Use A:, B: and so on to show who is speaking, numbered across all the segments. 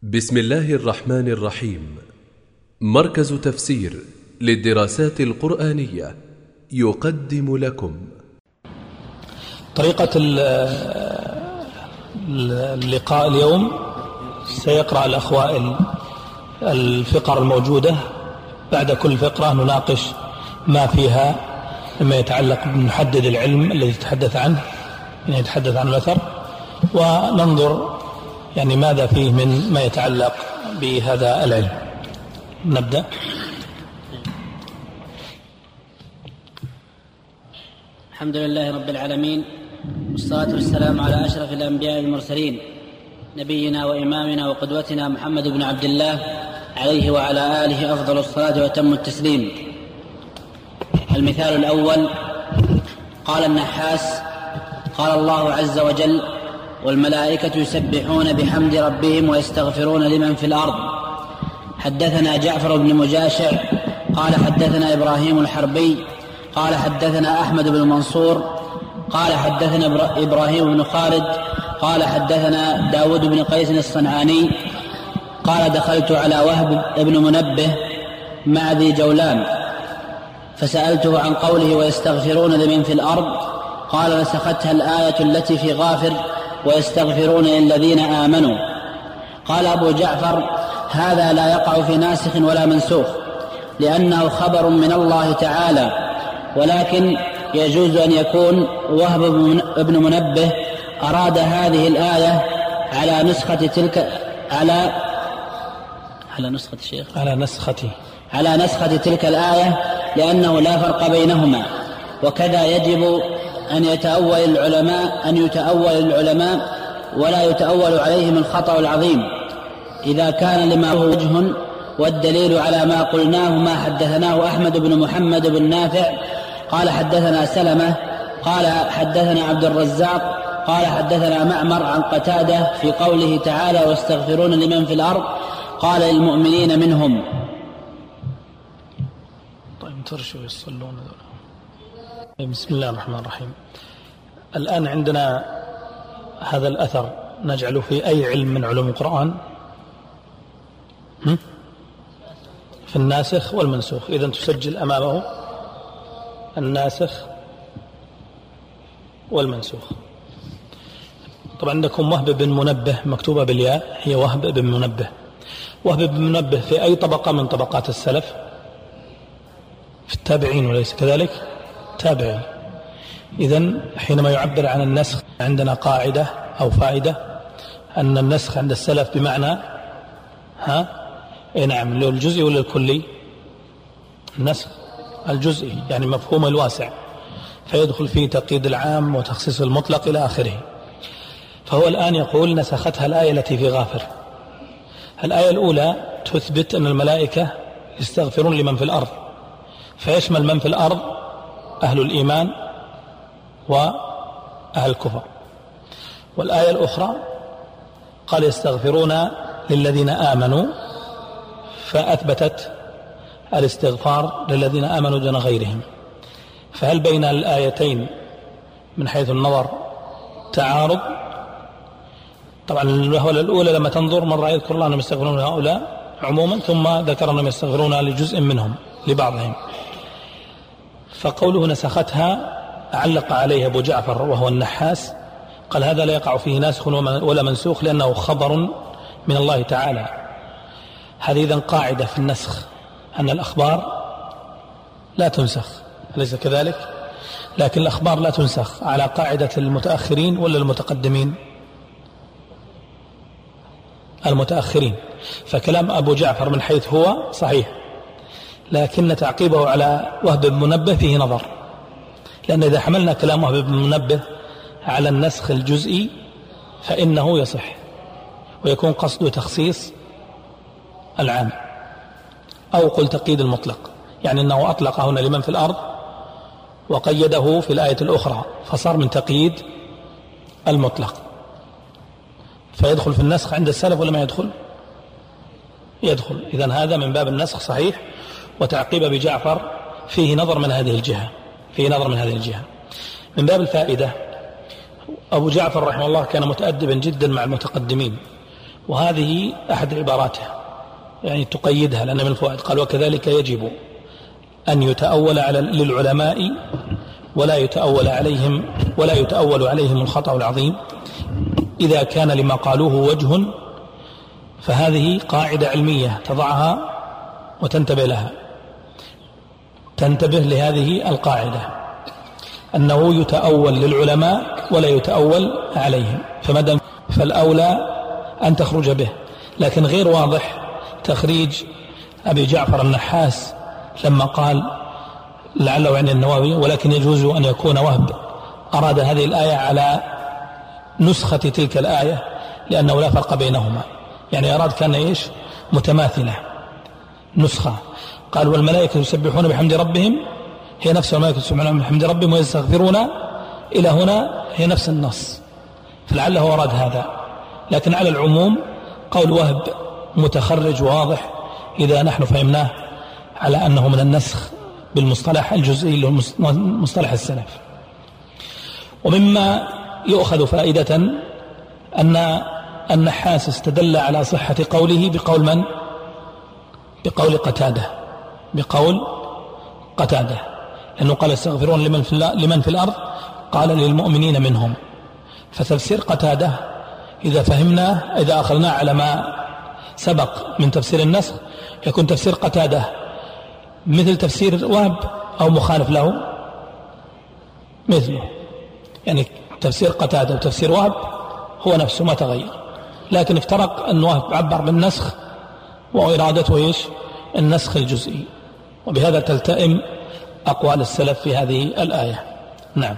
A: بسم الله الرحمن الرحيم. مركز تفسير للدراسات القرآنية يقدم لكم
B: طريقة اللقاء اليوم. سيقرأ الأخوة الفقر الموجودة، بعد كل فقرة نناقش ما فيها مما يتعلق بمحدد العلم الذي يتحدث عنه، يعني يتحدث عن الأثر، وننظر يعني ماذا فيه من ما يتعلق بهذا العلم. نبدأ.
C: الحمد لله رب العالمين، والصلاة والسلام على أشرف الأنبياء والمرسلين، نبينا وإمامنا وقدوتنا محمد بن عبد الله عليه وعلى آله أفضل الصلاة وأتم التسليم. المثال الأول: قال النحاس: قال الله عز وجل: والملائكة يسبحون بحمد ربهم ويستغفرون لمن في الأرض. حدثنا جعفر بن مجاشع قال حدثنا إبراهيم الحربي قال حدثنا أحمد بن منصور قال حدثنا إبراهيم بن خالد قال حدثنا داود بن قيس الصنعاني قال: دخلت على وهب بن منبه مع ذي جولان فسألته عن قوله ويستغفرون لمن في الأرض، قال: نسختها الآية التي في غافر ويستغفرون للذين آمنوا. قال أبو جعفر: هذا لا يقع في ناسخ ولا منسوخ، لأنه خبر من الله تعالى، ولكن يجوز أن يكون وهب بن منبه أراد هذه الآية على نسخة تلك الآية، لأنه لا فرق بينهما. وكذا يجب أن يتأول العلماء ولا يتأول عليهم الخطأ العظيم إذا كان لما هو وجه. والدليل على ما قلناه ما حدثناه أحمد بن محمد بن نافع قال حدثنا سلمة قال حدثنا عبد الرزاق قال حدثنا معمر عن قتادة في قوله تعالى: واستغفرون لمن في الأرض، قال: للمؤمنين منهم.
B: طيب ترشوا يصلون. بسم الله الرحمن الرحيم. الآن عندنا هذا الأثر نجعله في أي علم من علوم القرآن؟ في الناسخ والمنسوخ. إذن تسجل أمامه الناسخ والمنسوخ. طبعا عندكم وهب بن منبه مكتوبة بالياء، هي وهب بن منبه. وهب بن منبه في أي طبقة من طبقات السلف؟ في التابعين وليس كذلك؟ تابعين. إذن حينما يعبر عن النسخ عندنا قاعدة أو فائدة أن النسخ عند السلف بمعنى نعم، له الجزئي ولا الكلي؟ النسخ الجزئي، يعني مفهوم الواسع، فيدخل فيه تقييد العام وتخصيص المطلق إلى آخره. فهو الآن يقول: نسختها الآية التي في غافر. الآية الأولى تثبت أن الملائكة يستغفرون لمن في الأرض، فيشمل من في الأرض أهل الإيمان وأهل الكفر. والآية الأخرى قال: يستغفرون للذين آمنوا، فأثبتت الاستغفار للذين آمنوا دون غيرهم. فهل بين الآيتين من حيث النظر تعارض؟ طبعا الوهلة الأولى لما تنظر مرة يذكر الله أنهم يستغفرون هؤلاء عموما، ثم ذكر أنهم يستغفرون لجزء منهم لبعضهم. فقوله نسختها علق عليه أبو جعفر وهو النحاس، قال: هذا لا يقع فيه ناسخ ولا منسوخ، لأنه خبر من الله تعالى. هذه إذن قاعدة في النسخ أن الأخبار لا تنسخ، أليس كذلك؟ لكن الأخبار لا تنسخ على قاعدة المتأخرين ولا المتقدمين؟ المتأخرين. فكلام أبو جعفر من حيث هو صحيح، لكن تعقيبه على وهب بن منبه فيه نظر، لأن إذا حملنا كلام وهب بن منبه على النسخ الجزئي فإنه يصح ويكون قصده تخصيص العام، أو قل تقييد المطلق، يعني أنه أطلق هنا لمن في الأرض وقيده في الآية الأخرى، فصار من تقييد المطلق، فيدخل في النسخ عند السلف ولا ما يدخل؟ يدخل. إذن هذا من باب النسخ صحيح، وتعقيب بجعفر فيه نظر من هذه الجهة. من باب الفائدة، أبو جعفر رحمه الله كان متأدبا جدا مع المتقدمين، وهذه أحد عباراته يعني تقيدها، لأن من الفوائد قال وكذلك يجب أن يتأول للعلماء ولا يتأول عليهم الخطأ العظيم إذا كان لما قالوه وجه. فهذه قاعدة علمية تضعها وتنتبه لها، تنتبه لهذه القاعدة أنه يتأول للعلماء ولا يتأول عليهم، فالأولى أن تخرج به. لكن غير واضح تخريج أبي جعفر النحاس لما قال لعله عن النووي ولكن يجوز أن يكون وهب أراد هذه الآية على نسخة تلك الآية لأنه لا فرق بينهما، يعني أراد كان إيش متماثلة نسخة. قال والملائكة يسبحون بحمد ربهم، هي نفس الملائكة يسبحون بحمد ربهم ويستغفرون، إلى هنا هي نفس النص، فلعله أراد هذا. لكن على العموم قول وهب متخرج واضح إذا نحن فهمناه على أنه من النسخ بالمصطلح الجزئي لمصطلح السلف. ومما يؤخذ فائدة أن النحاس استدل على صحة قوله بقول من؟ بقول قتادة، لأنه قال استغفرون لمن في الأرض، قال للمؤمنين منهم. فتفسير قتادة إذا فهمناه، إذا أخذناه على ما سبق من تفسير النسخ، يكون تفسير قتادة مثل تفسير وهب أو مخالف له مثله، يعني تفسير قتادة وتفسير وهب هو نفسه ما تغير، لكن افترق أن وهب عبر بالنسخ وإرادته إيش النسخ الجزئي، وبهذا تلتئم أقوال السلف في هذه الآية. نعم،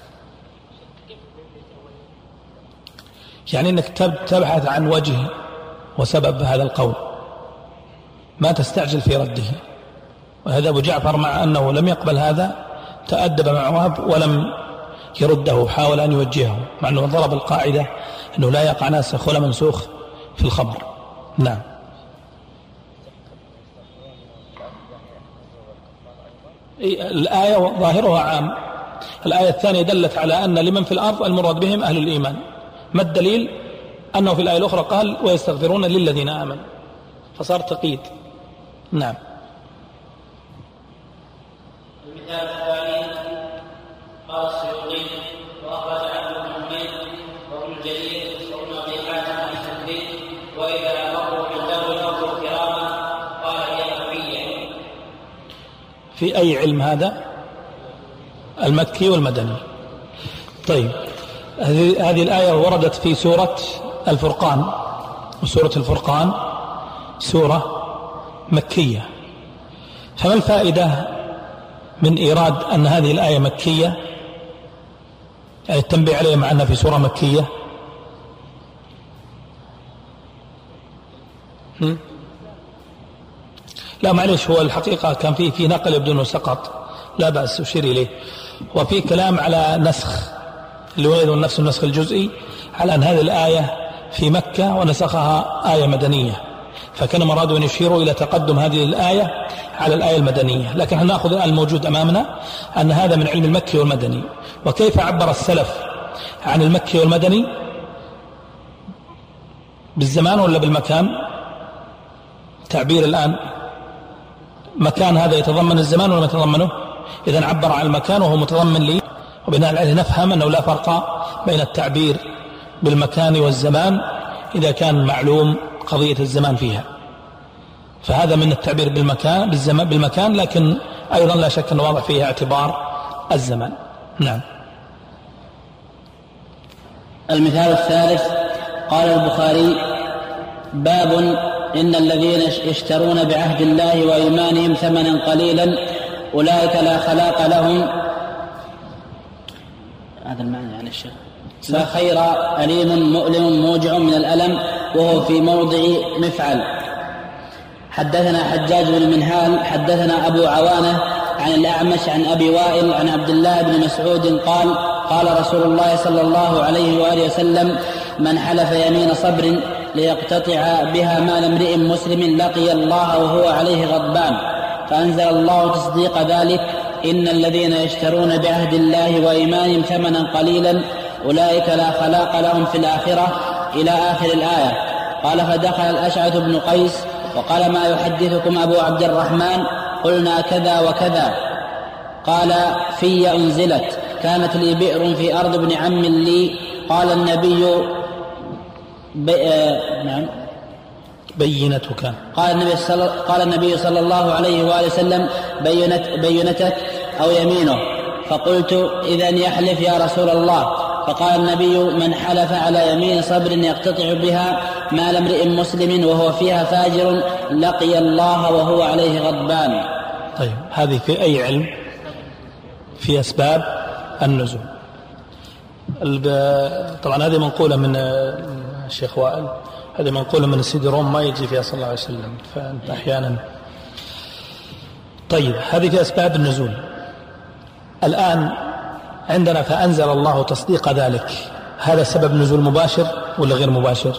B: يعني أنك تبحث عن وجه وسبب هذا القول، ما تستعجل في رده. وهذا أبو جعفر مع أنه لم يقبل هذا تأدب مع وهب ولم يرده، حاول أن يوجهه، مع أنه ضرب القاعدة أنه لا يقع ناسخ ولا منسوخ في الخبر. نعم. الآية ظاهرها عام. الآية الثانية دلت على أن لمن في الأرض المراد بهم أهل الإيمان. ما الدليل؟ أنه في الآية الأخرى قال ويستغفرون للذين آمنوا، فصار تقييد. نعم.
C: المثال الثاني قال السيوطي وأخرج عنه ابن حميد وابن الجليل وابن أبي حاتم عن التكريم وإذا مروا باللغو مروا كراما قال هي مكية.
B: في أي علم هذا؟ المكي والمدني. طيب، هذه الآية وردت في سورة الفرقان، وسورة الفرقان سورة مكية، فما الفائدة من إيراد أن هذه الآية مكية، يعني التنبيه عليها مع أنها في سورة مكية؟ لا معلش، هو الحقيقة كان في نقل يبدو أنه سقط، لا بأس أشير إليه. وفي كلام على نسخ اللي هو نفس النسخ الجزئي، على أن هذه الآية في مكة ونسخها آية مدنية، فكان مراد أن يشيروا إلى تقدم هذه الآية على الآية المدنية. لكن نأخذ الآن الموجود أمامنا أن هذا من علم المكي والمدني. وكيف عبر السلف عن المكي والمدني؟ بالزمان ولا بالمكان؟ تعبير الآن مكان هذا يتضمن الزمان ولا ما يتضمنه؟ إذن عبر عن المكان وهو متضمن لي، وبناء عليه نفهم أنه لا فرق بين التعبير بالمكان والزمان إذا كان معلوم قضية الزمان فيها، فهذا من التعبير بالمكان، لكن أيضا لا شك أنه واضح فيها اعتبار الزمان. نعم.
C: المثال الثالث قال البخاري باب إن الذين يشترون بعهد الله وإيمانهم ثمنا قليلا أولئك لا خلاق لهم. هذا المعنى يعني الشيخ لا خير أليم مؤلم موجع من الألم وهو في موضع مفعل. حدثنا حجاج بن منهال حدثنا أبو عوانة عن الأعمش عن أبي وائل عن عبد الله بن مسعود قال قال رسول الله صلى الله عليه وآله وسلم من حلف يمين صبر ليقتطع بها مال امرئ مسلم لقي الله وهو عليه غضبان، فأنزل الله تصديق ذلك إن الذين يشترون بعهد الله وإيمانهم ثمنا قليلا أولئك لا خلاق لهم في الآخرة إلى آخر الآية. قال فدخل الأشعث بن قيس وقال ما يحدثكم أبو عبد الرحمن؟ قلنا كذا وكذا. قال في أنزلت كانت لي بئر في أرض ابن عم لي. قال النبي نعم
B: بينتك.
C: قال النبي صلى الله عليه وآله وسلم بينتك أو يمينه. فقلت إذن يحلف يا رسول الله. فقال النبي من حلف على يمين صبر يقتطع بها مال امرئ مسلم وهو فيها فاجر لقي الله وهو عليه غضبان.
B: طيب هذه في أي علم؟ في أسباب النزول. طبعا هذه منقولة من الشيخ وائل، هذه منقولة من السيد روم ما يجي فيها صلى الله عليه وسلم، فأنت أحيانا. طيب هذه في أسباب النزول. الآن عندنا فأنزل الله تصديق ذلك، هذا سبب نزول مباشر ولا غير مباشر؟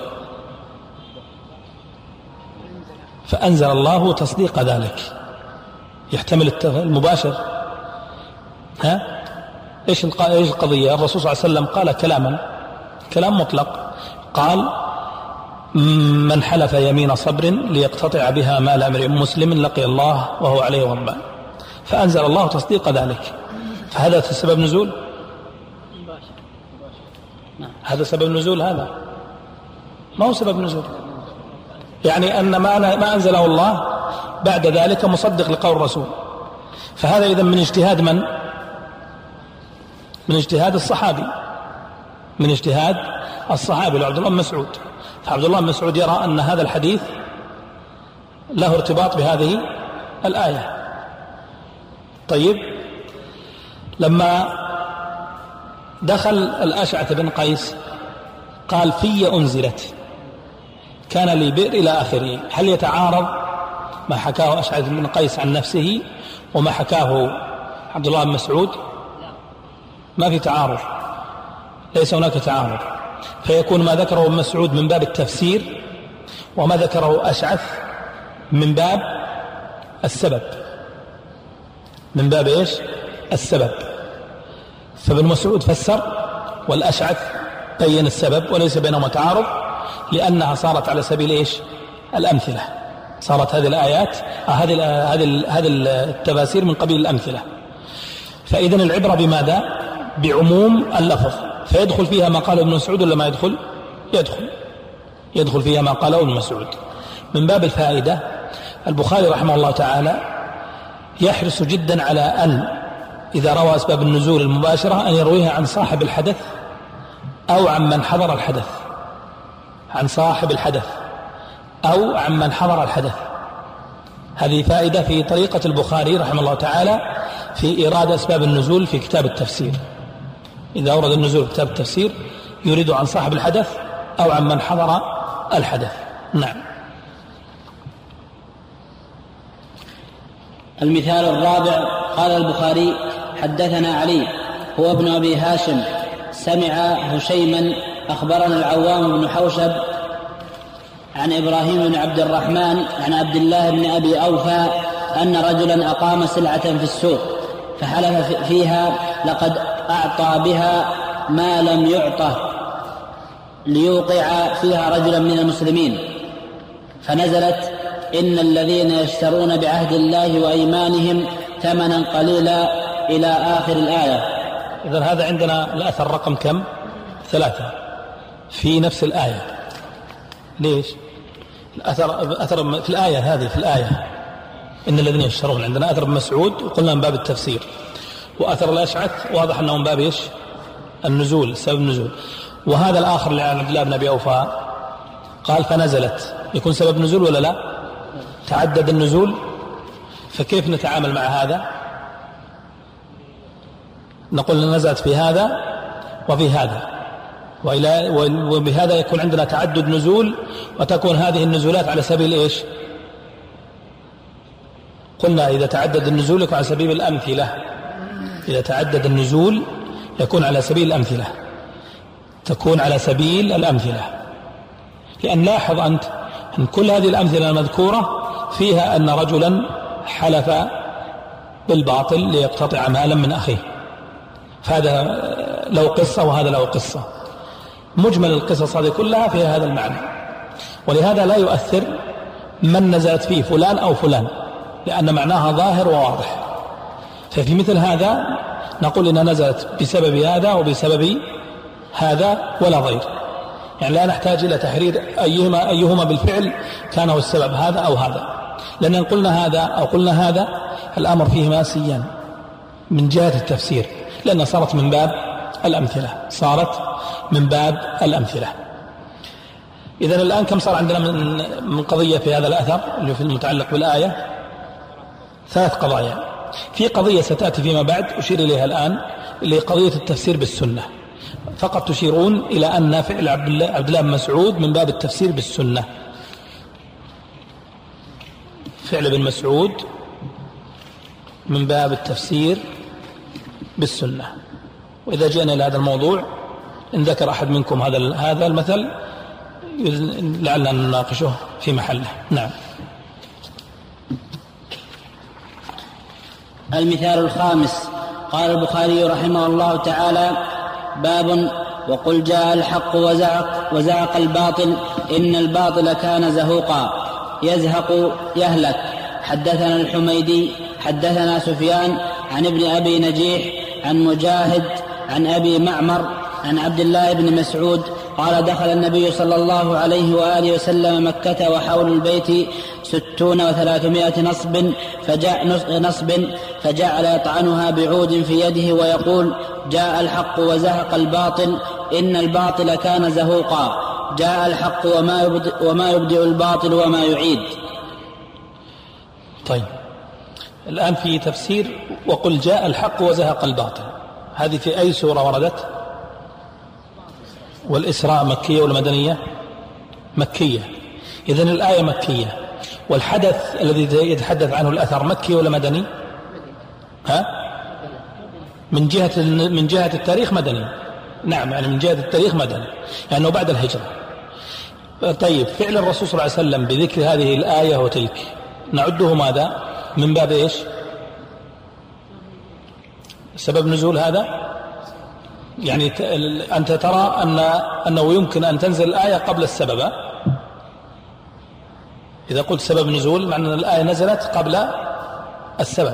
B: فأنزل الله تصديق ذلك يحتمل المباشر. ها إيش القضية؟ الرسول صلى الله عليه وسلم قال كلام مطلق، قال من حلف يمين صبر ليقتطع بها مال امرئ مسلم لقي الله وهو عليه غضبان. فأنزل الله تصديق ذلك، فهذا سبب نزول؟ هذا سبب نزول؟ هذا ما هو سبب نزول. يعني أن ما أنزله الله بعد ذلك مصدق لقول الرسول. فهذا إذن من اجتهاد من؟ من اجتهاد الصحابي، من اجتهاد الصحابي لعبد الله بن مسعود. فعبد الله بن مسعود يرى أن هذا الحديث له ارتباط بهذه الآية. طيب لما دخل الأشعث بن قيس قال في أنزلت كان لي بئر إلى آخره، هل يتعارض ما حكاه أشعث بن قيس عن نفسه وما حكاه عبد الله بن مسعود؟ ما في تعارض، ليس هناك تعارض. فيكون ما ذكره ابن مسعود من باب التفسير وما ذكره أشعث من باب السبب. من باب إيش؟ السبب. فابن مسعود فسر والأشعث بين السبب، وليس بينهما تعارض، لأنها صارت على سبيل إيش؟ الأمثلة. صارت هذه الآيات هذه التفاسير من قبيل الأمثلة. فإذن العبرة بماذا؟ بعموم اللفظ، فيدخل فيها ما قاله ابن مسعود ولا ما يدخل؟ يدخل فيها ما قاله ابن مسعود. من باب الفائدة، البخاري رحمه الله تعالى يحرص جدا على أن إذا روى أسباب النزول المباشرة أن يرويها عن صاحب الحدث أو عن من حضر الحدث، عن صاحب الحدث أو عن من حضر الحدث. هذه فائدة في طريقة البخاري رحمه الله تعالى في إيراد أسباب النزول في كتاب التفسير. إذا أورد النزول في كتاب التفسير يريد عن صاحب الحدث أو عن من حضر الحدث. نعم.
C: المثال الرابع، قال البخاري حدثنا علي هو ابن أبي هاشم سمع هشيما أخبرنا العوام بن حوشب عن إبراهيم بن عبد الرحمن عن عبد الله بن أبي أوفى أن رجلا أقام سلعة في السوق فحلف فيها لقد أعطى بها ما لم يعطه ليوقع فيها رجلا من المسلمين، فنزلت إن الذين يشترون بعهد الله وأيمانهم ثمنا قليلا إلى آخر الآية.
B: إذن هذا عندنا الأثر رقم كم؟ 3 في نفس الآية. ليش؟ الأثر في الآية هذه، في الآية إن الذين يشترون، عندنا أثر ابن مسعود وقلنا من باب التفسير، وأثر الأشعث واضح أنه من باب إيش؟ النزول، سبب النزول. وهذا الآخر اللي عن عبد الله بن أبي أوفى قال فنزلت، يكون سبب نزول ولا لا؟ تعدد النزول. فكيف نتعامل مع هذا؟ نقول نزلت في هذا وفي هذا، وبهذا يكون عندنا تعدد نزول، وتكون هذه النزولات على سبيل إيش؟ قلنا إذا تعدد النزول يكون على سبيل الأمثلة. إذا تعدد النزول يكون على سبيل الأمثلة، تكون على سبيل الأمثلة. لأن لاحظ أنت أن كل هذه الأمثلة المذكورة فيها أن رجلا حلف بالباطل ليقتطع مالا من أخيه، فهذا له قصة وهذا له قصة. مجمل القصص هذه كلها فيها هذا المعنى. ولهذا لا يؤثر من نزلت فيه فلان أو فلان، لأن معناها ظاهر وواضح. ففي مثل هذا نقول إنها نزلت بسبب هذا وبسبب هذا ولا غير، يعني لا نحتاج إلى تحرير أيهما بالفعل كان هو السبب، هذا أو هذا، لأن قلنا هذا أو قلنا هذا الأمر فيه ماسيا من جهة التفسير، لأنها صارت من باب الأمثلة. إذن الآن كم صار عندنا من قضية في هذا الأثر اللي في المتعلق بالآية؟ 3 قضايا. في قضية ستأتي فيما بعد أشير إليها الآن، اللي قضية التفسير بالسنة. فقط تشيرون إلى أن فعل عبد الله بن مسعود من باب التفسير بالسنة، فعل ابن مسعود من باب التفسير بالسنة. وإذا جئنا إلى هذا الموضوع إن ذكر أحد منكم هذا المثل لعلنا نناقشه في محله. نعم.
C: المثال الخامس. قال البخاري رحمه الله تعالى: باب وقل جاء الحق وزهق الباطل إن الباطل كان زهوقا يزهق يهلك. حدثنا الحميدي حدثنا سفيان عن ابن أبي نجيح عن مجاهد عن أبي معمر عن عبد الله بن مسعود قال: دخل النبي صلى الله عليه وآله وسلم مكة وحول البيت 60 و300 نصب فجعل يطعنها بعود في يده ويقول: جاء الحق وزهق الباطل إن الباطل كان زهوقا. جاء الحق وما يبدئ الباطل وما يعيد.
B: طيب، الآن في تفسير وقل جاء الحق وزهق الباطل، هذه في أي سورة وردت؟ والإسراء مكية ولا مدنية؟ مكية. إذن الآية مكية، والحدث الذي يتحدث عنه الأثر مكي ولا مدني؟ من جهة التاريخ مدني. نعم، يعني من جهة التاريخ مدني، لأنه بعد الهجرة. طيب، فعل الرسول صلى الله عليه وسلم بذكر هذه الآية وتلك نعده ماذا؟ من باب إيش؟ سبب نزول هذا؟ يعني أنت ترى أنه يمكن أن تنزل الآية قبل السبب. إذا قلت سبب نزول معنى أن الآية نزلت قبل السبب.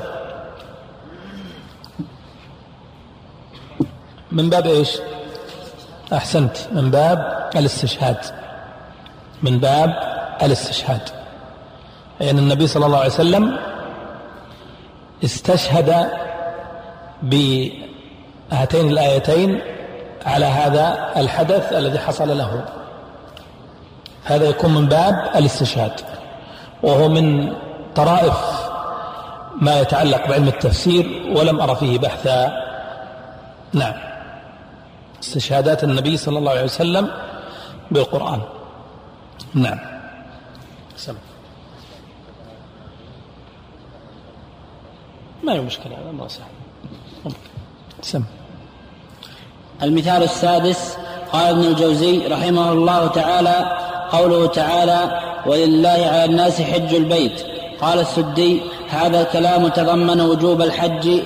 B: من باب إيش؟ أحسنت، من باب الاستشهاد. من باب الاستشهاد، يعني النبي صلى الله عليه وسلم استشهد بهاتين الآيتين على هذا الحدث الذي حصل له. هذا يكون من باب الاستشهاد، وهو من طرائف ما يتعلق بعلم التفسير ولم أرى فيه بحثا. نعم، استشهادات النبي صلى الله عليه وسلم بالقرآن. نعم. سمع. ما هي مشكلة، هذا ما سهل. سمع.
C: المثال السادس. قال ابن الجوزي رحمه الله تعالى: قوله تعالى: ولله على الناس حج البيت. قال السدي: هذا الكلام تضمن وجوب الحج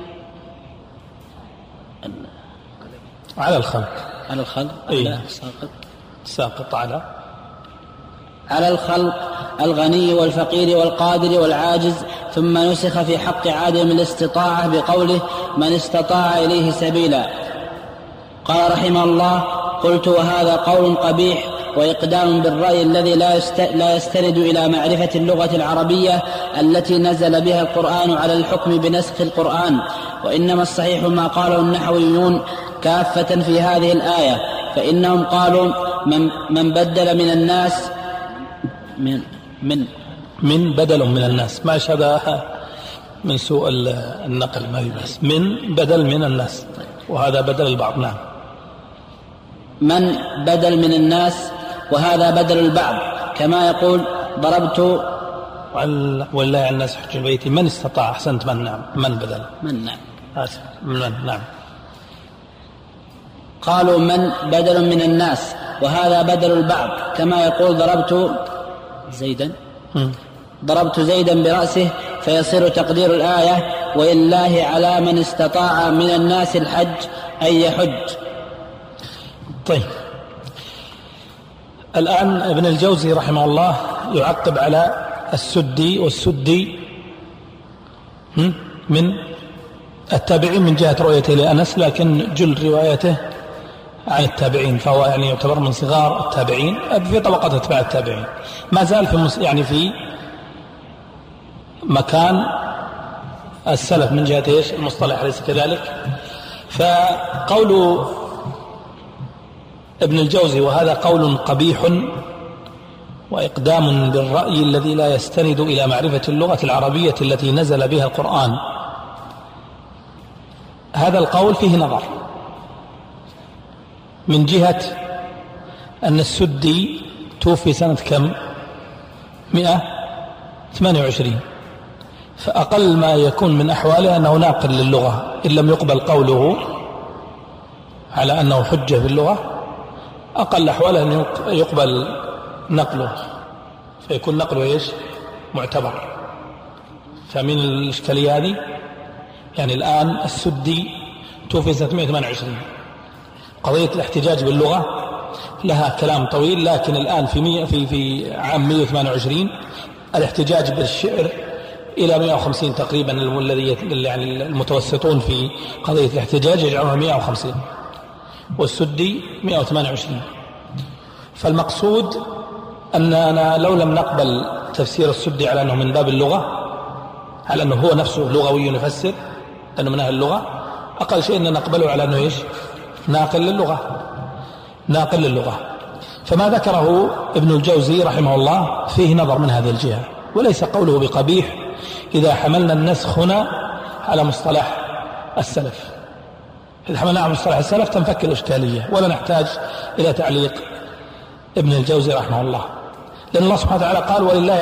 B: على الخلق.
C: على الخلق.
B: إيه؟ ساقط على
C: الخلق الغني والفقير والقادر والعاجز، ثم نسخ في حق عدم الاستطاعة بقوله: من استطاع إليه سبيلا. قال رحمه الله: قلت: وهذا قول قبيح وإقدام بالرأي الذي لا يستند إلى معرفة اللغة العربية التي نزل بها القرآن على الحكم بنسخ القرآن، وإنما الصحيح ما قاله النحويون كافة في هذه الآية، فإنهم قالوا: من بدل من الناس
B: من بدل من الناس، ما هذا من سوء النقل، ما يبس. من بدل من الناس، وهذا بدل البعض. نعم.
C: من بدل من الناس، وهذا بدل البعض، كما يقول: ضربت
B: ولله على الناس حج البيت من استطاع. أحسنت. من. نعم. من بدل
C: من. نعم.
B: من. نعم.
C: قالوا: من بدل من الناس، وهذا بدل البعض، كما يقول: ضربت زيدا برأسه، فيصير تقدير الآية: ولله على من استطاع من الناس الحج أن يحج.
B: طيب، الآن ابن الجوزي رحمه الله يعقب على السدي، والسدي من التابعين من جهة رؤيته لأنس، لكن جل روايته عن التابعين، فهو يعني يعتبر من صغار التابعين في طبقات اتباع التابعين، ما زال في مكان السلف من جهة ايش؟ المصطلح، أليس كذلك؟ فقول ابن الجوزي وهذا قول قبيح وإقدام بالرأي الذي لا يستند إلى معرفة اللغة العربية التي نزل بها القرآن، هذا القول فيه نظر، من جهة أن السدي توفي سنة كم؟ 128، فأقل ما يكون من أحواله أنه ناقل للغة، إن لم يقبل قوله على أنه حجة باللغة، أقل أحواله أن يقبل نقله، فيكون نقله إيش؟ معتبر. فمن الإشكالية هذه، يعني الآن السدي توفي سنة 128، قضية الاحتجاج باللغة لها كلام طويل، لكن الآن في عام 128 الاحتجاج بالشعر إلى 150 تقريبا، الذي يعني المتوسطون في قضية الاحتجاج يجعلونها 150، والسدي 128. فالمقصود أننا لو لم نقبل تفسير السدي على أنه من باب اللغة، على أنه هو نفسه لغوي يفسر أنه من أهل اللغة، أقل شيء أن نقبله على أنه إيش؟ ناقل للغة. فما ذكره ابن الجوزي رحمه الله فيه نظر من هذه الجهة، وليس قوله بقبيح إذا حملنا النسخ هنا على مصطلح السلف. إذا حملنا على مصطلح السلف تنفك الإشكالية، ولا نحتاج إلى تعليق ابن الجوزي رحمه الله، لأن الله سبحانه وتعالى قال ولله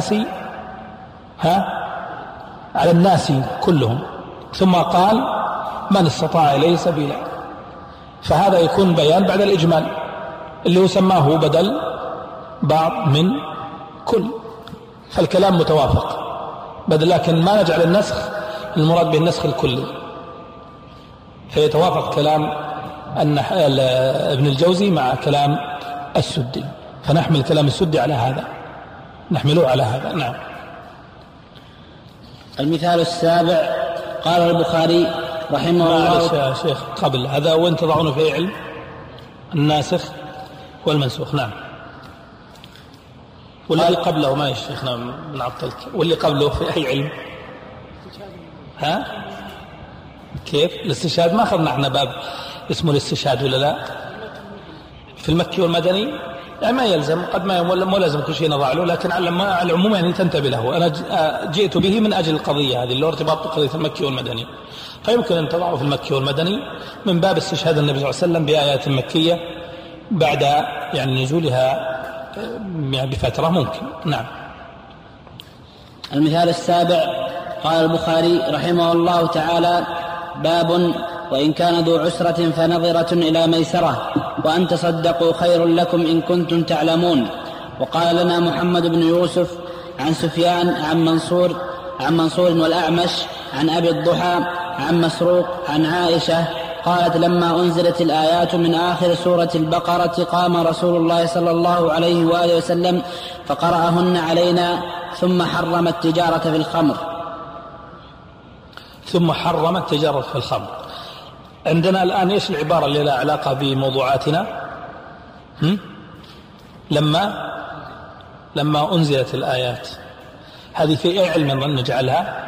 B: على الناس كلهم، ثم قال من استطاع إليه سبيلا، فهذا يكون بيان بعد الإجمال اللي يسماه بدل بعض من كل، فالكلام متوافق بدل، لكن ما نجعل النسخ المراد به النسخ الكلي، فيتوافق كلام ابن الجوزي مع كلام السدي، فنحمل كلام السدي على هذا، نحمله على هذا. نعم.
C: المثال السابع قال البخاري رحمه الله.
B: يا شيخ قبل هذا وين تضعونه في علم الناسخ والمنسوخ؟ نعم. واللي قبله ما يا شيخنا بنعطلك، واللي قبله في أي علم؟ كيف الاستشهاد؟ ما أخذنا احنا باب اسمه الاستشهاد ولا لا؟ في المكي والمدني يعني ما يلزم، قد ما مو لازم كل شيء نضع له، لكن على العموم يعني تنتبه له. أنا جئت به من أجل القضية هذه اللي هو ارتباط بقضية المكي والمدني، فيمكن أن تضعه في المكي والمدني من باب استشهاد النبي صلى الله عليه وسلم بآيات مكية بعد يعني نزولها يعني بفترة ممكن. نعم.
C: المثال السابع قال البخاري رحمه الله تعالى باب وإن كان ذو عسرة فنظرة إلى ميسرة وأن تصدقوا خير لكم إن كنتم تعلمون. وقال لنا محمد بن يوسف عن سفيان عن منصور والأعمش عن أبي الضحى عن مسروق عن عائشة قالت لما أنزلت الآيات من آخر سورة البقرة قام رسول الله صلى الله عليه وآله وسلم فقرأهن علينا ثم حرم التجارة في الخمر.
B: ثم حرم التجارة في الخمر. عندنا الآن إيش العبارة اللي لها علاقة بموضوعاتنا؟ لما أنزلت الآيات، هذه في أي علم نجعلها؟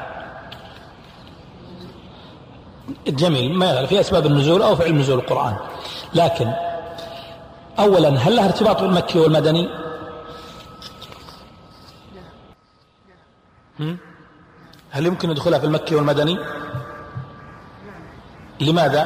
B: جميل، ما يغلق في أسباب النزول أو في علم نزول القرآن. لكن أولا هل لها ارتباط بالمكي والمدني؟ هل يمكن يدخلها في المكي والمدني؟ لماذا؟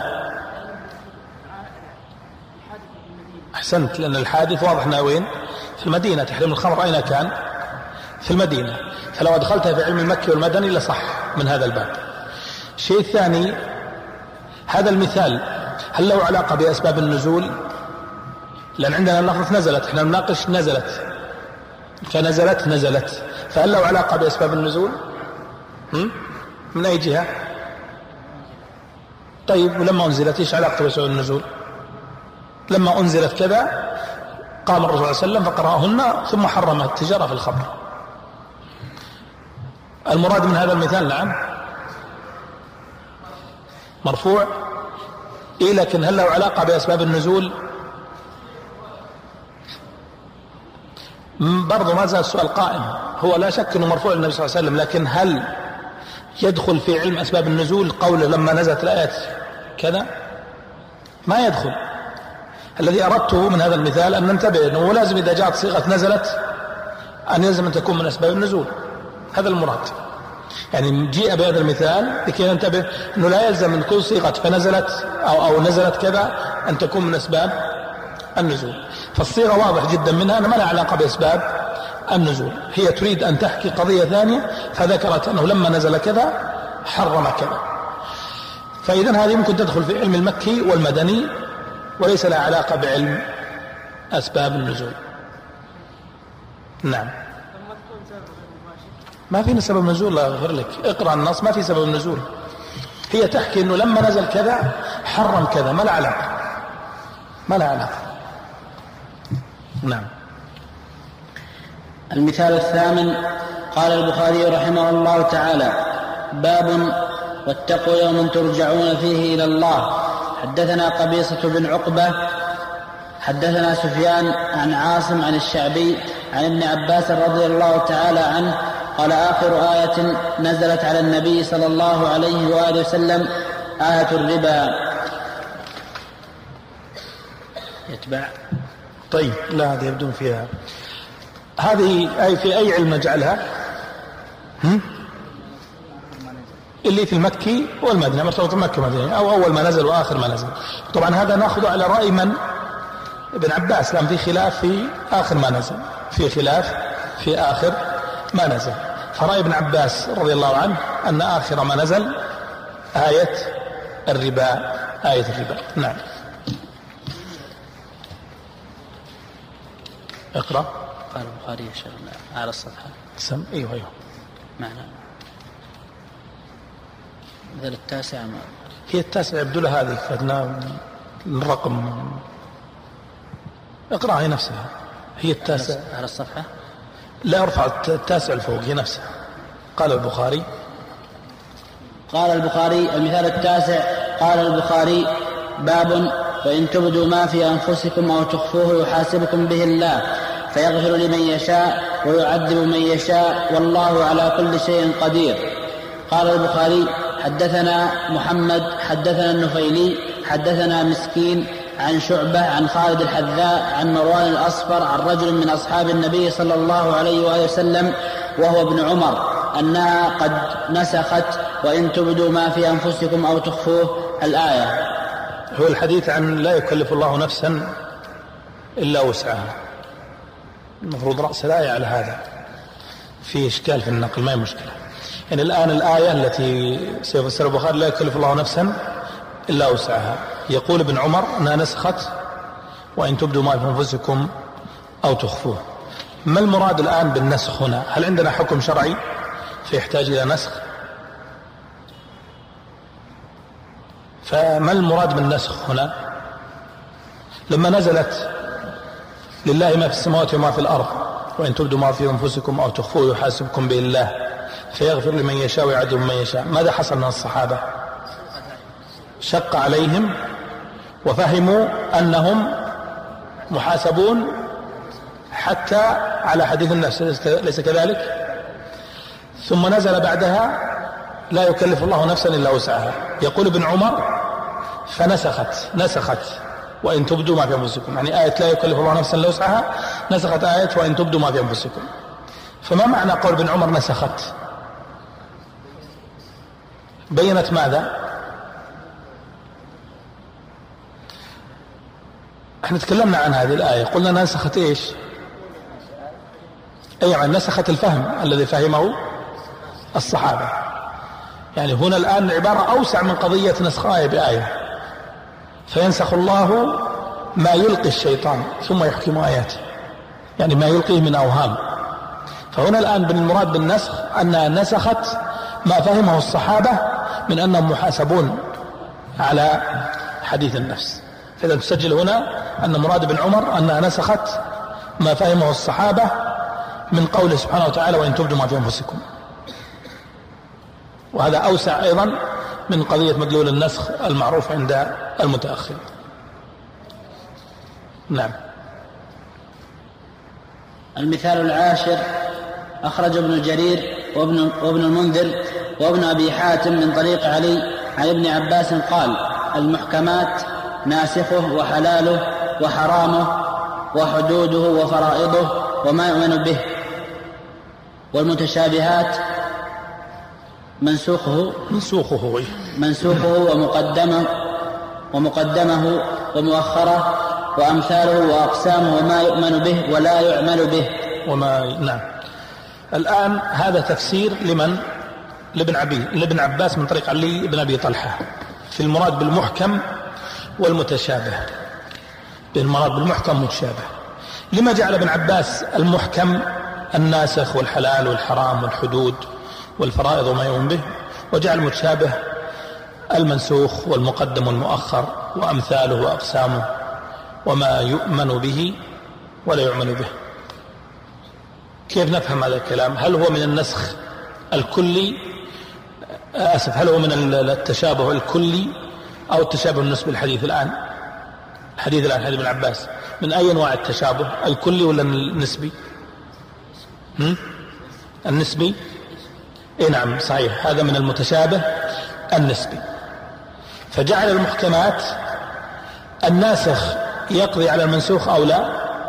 B: أحسنت، لأن الحادث واضح وين؟ في المدينة. تحريم الخمر أين كان؟ في المدينة، فلو أدخلتها في علم المكي والمدني لصح من هذا الباب. الشيء الثاني، هذا المثال هل له علاقة بأسباب النزول؟ لأن عندنا اللفظ نزلت، احنا نناقش نزلت، فنزلت، فهل له علاقة بأسباب النزول؟ من أي جهة؟ طيب ولما أنزلت إيش علاقة بأسباب النزول؟ لما أنزلت كذا قام الرسول صلى الله عليه وسلم فقرأهن ثم حرم التجارة في الخمر. المراد من هذا المثال نعم مرفوع، لكن هل له علاقة بأسباب النزول؟ برضو ما زال السؤال قائم. هو لا شك أنه مرفوع للنبي صلى الله عليه وسلم، لكن هل يدخل في علم أسباب النزول قوله لما نزلت الآيات كذا؟ ما يدخل. الذي أردته من هذا المثال أن ننتبه أنه لازم إذا جاءت صيغة نزلت أن يلزم أن تكون من أسباب النزول، هذا المراد. يعني جيء بهذا المثال لكي ننتبه أنه لا يلزم من كل صيغة فنزلت أو نزلت كذا أن تكون من أسباب النزول. فالصيغة واضح جدا منها أنها ما لها علاقة بأسباب النزول، هي تريد أن تحكي قضية ثانية فذكرت أنه لما نزل كذا حرم كذا. فإذا هذه ممكن تدخل في علم المكي والمدني وليس لها علاقة بعلم أسباب النزول. نعم ما في سبب نزول، لا أغفر لك، اقرأ النص ما في سبب نزول، هي تحكي أنه لما نزل كذا حرم كذا، ما لا علاقة، ما لا علاقة. نعم.
C: المثال الثامن قال البخاري رحمه الله تعالى: باب واتقوا يوما ترجعون فيه إلى الله. حدثنا قبيصة بن عقبة حدثنا سفيان عن عاصم عن الشعبي عن ابن عباس رضي الله تعالى عنه قال: آخر آية نزلت على النبي صلى الله عليه وآله وسلم آية الربا. يتبع.
B: طيب لا هذه يبدون فيها، هذه أي في أي علم نجعلها؟ اللي في المكي والمدني، مرتبط مكة ومدني، أو أول ما نزل وآخر ما نزل. طبعا هذا نأخذ على رأي من؟ ابن عباس، لأن في خلاف في آخر ما نزل، في خلاف في آخر ما نزل. فرأي ابن عباس رضي الله عنه أن آخر ما نزل آية الربا، آية الربا. نعم. اقرأ.
C: قال البخاري على الصفحة
B: أيوه
C: معنى مثل التاسع،
B: هي التاسع يبدو لها هذه فإن الرقم اقرأ هي نفسها، هي التاسع
C: على الصفحة،
B: لا ارفع التاسع الفوق، هي نفسها. قال البخاري
C: المثال التاسع قال البخاري: باب وإن تبدوا ما في أنفسكم أو تخفوه يحاسبكم به الله فيغفر لمن يشاء ويعذب من يشاء والله على كل شيء قدير. قال البخاري: حدثنا محمد حدثنا النفيلي حدثنا مسكين عن شعبة عن خالد الحذاء عن مروان الأصفر عن رجل من أصحاب النبي صلى الله عليه وآله وسلم وهو ابن عمر أنها قد نسخت وإن تبدوا ما في أنفسكم أو تخفوه الآية.
B: هو الحديث عن لا يكلف الله نفسا إلا وسعها، المفروض رأس الآية على هذا، في إشكال في النقل ما هي مشكلة. يعني الآن الآية التي سيفسر البخاري لا يكلف الله نفسا إلا وسعها، يقول ابن عمر أنها نسخت وإن تبدوا ما في أنفسكم أو تخفوه. ما المراد الآن بالنسخ هنا؟ هل عندنا حكم شرعي فيحتاج إلى نسخ؟ فما المراد بالنسخ هنا؟ لما نزلت لله ما في السماوات وما في الأرض وإن تبدوا ما في أنفسكم أو تخفوه يحاسبكم به الله فيغفر لمن يشاء ويعذب من يشاء، ماذا حصل من الصحابة؟ شق عليهم وفهموا أنهم محاسبون حتى على حديث النفس، ليس كذلك؟ ثم نزل بعدها لا يكلف الله نفسا إلا وسعها. يقول ابن عمر نسخت وإن تبدوا ما في أنفسكم، يعني آية لا يكلف الله نفسا إلا وسعها نسخت آية وإن تبدوا ما في أنفسكم. فما معنى قول ابن عمر نسخت؟ بينت ماذا؟ احنا تكلمنا عن هذه الآية، قلنا نسخت ايش؟ يعني نسخت الفهم الذي فهمه الصحابة. يعني هنا الآن العبارة أوسع من قضية نسخ آية بآية، فينسخ الله ما يلقي الشيطان ثم يحكم آياته، يعني ما يلقيه من أوهام. فهنا الآن بالمراد بالنسخ أنها نسخت ما فهمه الصحابة من أنهم محاسبون على حديث النفس. فإذا تسجل هنا أن مراد ابن عمر أنها نسخت ما فهمه الصحابة من قوله سبحانه وتعالى وإن تبدوا ما في أنفسكم، وهذا أوسع أيضا من قضية مدلول النسخ المعروف عند المتأخر. نعم.
C: المثال العاشر أخرج ابن جرير وابن المنذر وابن أبي حاتم من طريق علي عن ابن عباس قال المحكمات ناسخه وحلاله وحرامه وحدوده وفرائضه وما يؤمن به، والمتشابهات منسوخه ومقدمه ومؤخره وأمثاله وأقسامه وما يؤمن به ولا يعمل به
B: نعم. الآن هذا تفسير لابن عباس من طريق علي بن أبي طلحة في المراد بالمحكم والمتشابه. لما جعل ابن عباس المحكم الناسخ والحلال والحرام والحدود والفرائض وما يؤمن به، وجعل المتشابه المنسوخ والمقدم والمؤخر وأمثاله وأقسامه وما يؤمن به ولا يعمل به؟ كيف نفهم هذا الكلام؟ هل هو من النسخ الكلي هل هو من التشابه الكلي أو التشابه النسبي؟ الحديث حديث ابن عباس من أي أنواع التشابه، الكلي ولا النسبي؟ النسبي. نعم صحيح، هذا من المتشابه النسبي. فجعل المحكمات الناسخ يقضي على المنسوخ أو لا.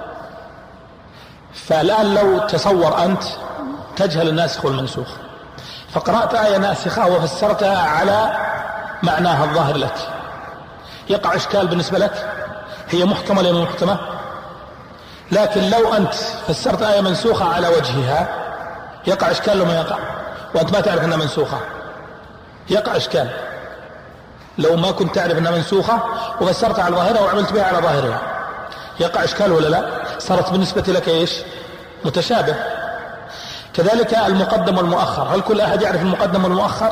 B: فالآن لو تصور أنت تجهل الناسخ والمنسوخ فقرأت آية ناسخة وفسرتها على معناها الظاهر لك، يقع إشكال بالنسبة لك؟ هي محكمة ولا محكمة؟ لكن لو أنت فسرت آية منسوخة على وجهها يقع إشكال لما يقع، وأنت ما تعرف أنها منسوخة يقع إشكال. لو ما كنت تعرف أنها منسوخة وفسرت على ظاهرها وعملت بها على ظاهرها يقع إشكال ولا لا؟ صارت بالنسبة لك إيش؟ متشابه. كذلك المقدم والمؤخر، هل كل أحد يعرف المقدم والمؤخر؟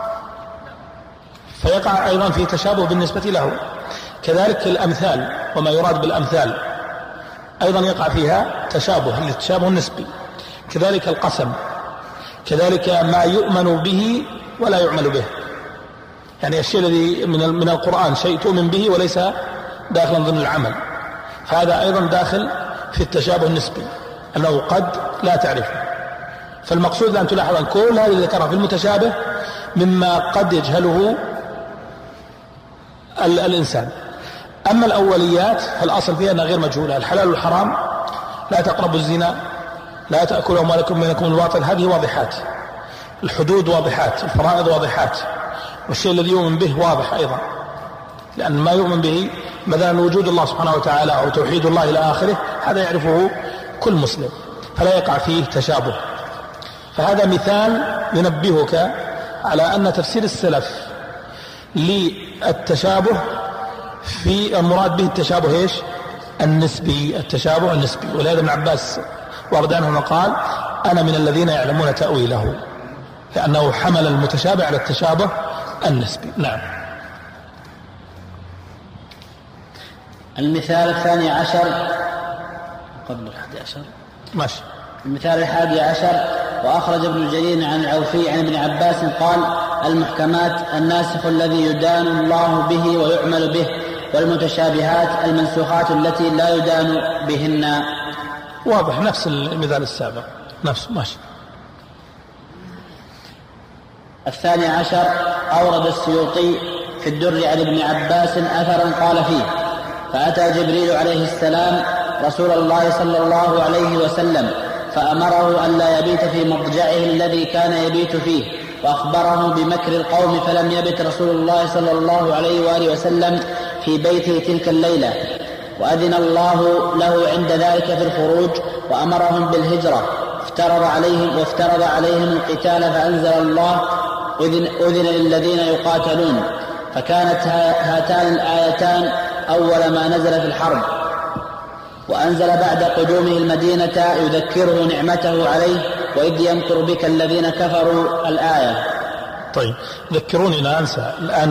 B: فيقع أيضا في تشابه بالنسبة له. كذلك الأمثال وما يراد بالأمثال أيضا يقع فيها تشابه، التشابه النسبي. كذلك القسم، كذلك ما يؤمن به ولا يعمل به، يعني الشيء الذي من القرآن شيء تؤمن به وليس داخلا ضمن العمل، فهذا أيضا داخل في التشابه النسبي أنه قد لا تعرفه. فالمقصود أن تلاحظ أن كل هذه ذكرها في المتشابه مما قد يجهله الإنسان. أما الأوليات فالأصل فيها أنها غير مجهولة، الحلال والحرام، لا تقربوا الزنا، لا تأكلوا أموالكم بينكم بالباطل، هذه واضحات. الحدود واضحات، الفرائض واضحات، والشيء الذي يؤمن به واضح أيضا، لأن ما يؤمن به مثلا وجود الله سبحانه وتعالى أو توحيد الله إلى آخره هذا يعرفه كل مسلم، فلا يقع فيه تشابه. فهذا مثال ينبهك على أن تفسير السلف للتشابه في المراد به التشابه إيش؟ النسبي، التشابه النسبي. ولهذا ابن عباس ورد عنه قال أنا من الذين يعلمون تأويله، لأنه حمل المتشابه على التشابه النسبي. نعم.
C: المثال 12 قبل 11 ماشي. المثال 11 وأخرج ابن جرير عن العوفي عن ابن عباس قال المحكمات الناسخ الذي يدان الله به ويعمل به، والمتشابهات المنسوخات التي لا يدان بهن.
B: واضح، نفس المثال السابق نفسه. ماشي.
C: 12 أورد السيوطي في الدر عن ابن عباس أثرا قال فيه فأتى جبريل عليه السلام رسول الله صلى الله عليه وسلم فأمره أن لا يبيت في مضجعه الذي كان يبيت فيه، وأخبره بمكر القوم، فلم يبت رسول الله صلى الله عليه وآله وسلم في بيته تلك الليلة، وأذن الله له عند ذلك في الخروج وأمرهم بالهجرة، وافترض عليهم القتال، فأنزل الله أذن للذين يقاتلون، فكانت هاتان الآيتان أول ما نزل في الحرب. وأنزل بعد قدومه المدينة يذكره نعمته عليه وإذ يمكر بك الذين كفروا الآية.
B: طيب ذكروني لا أنسى الآن.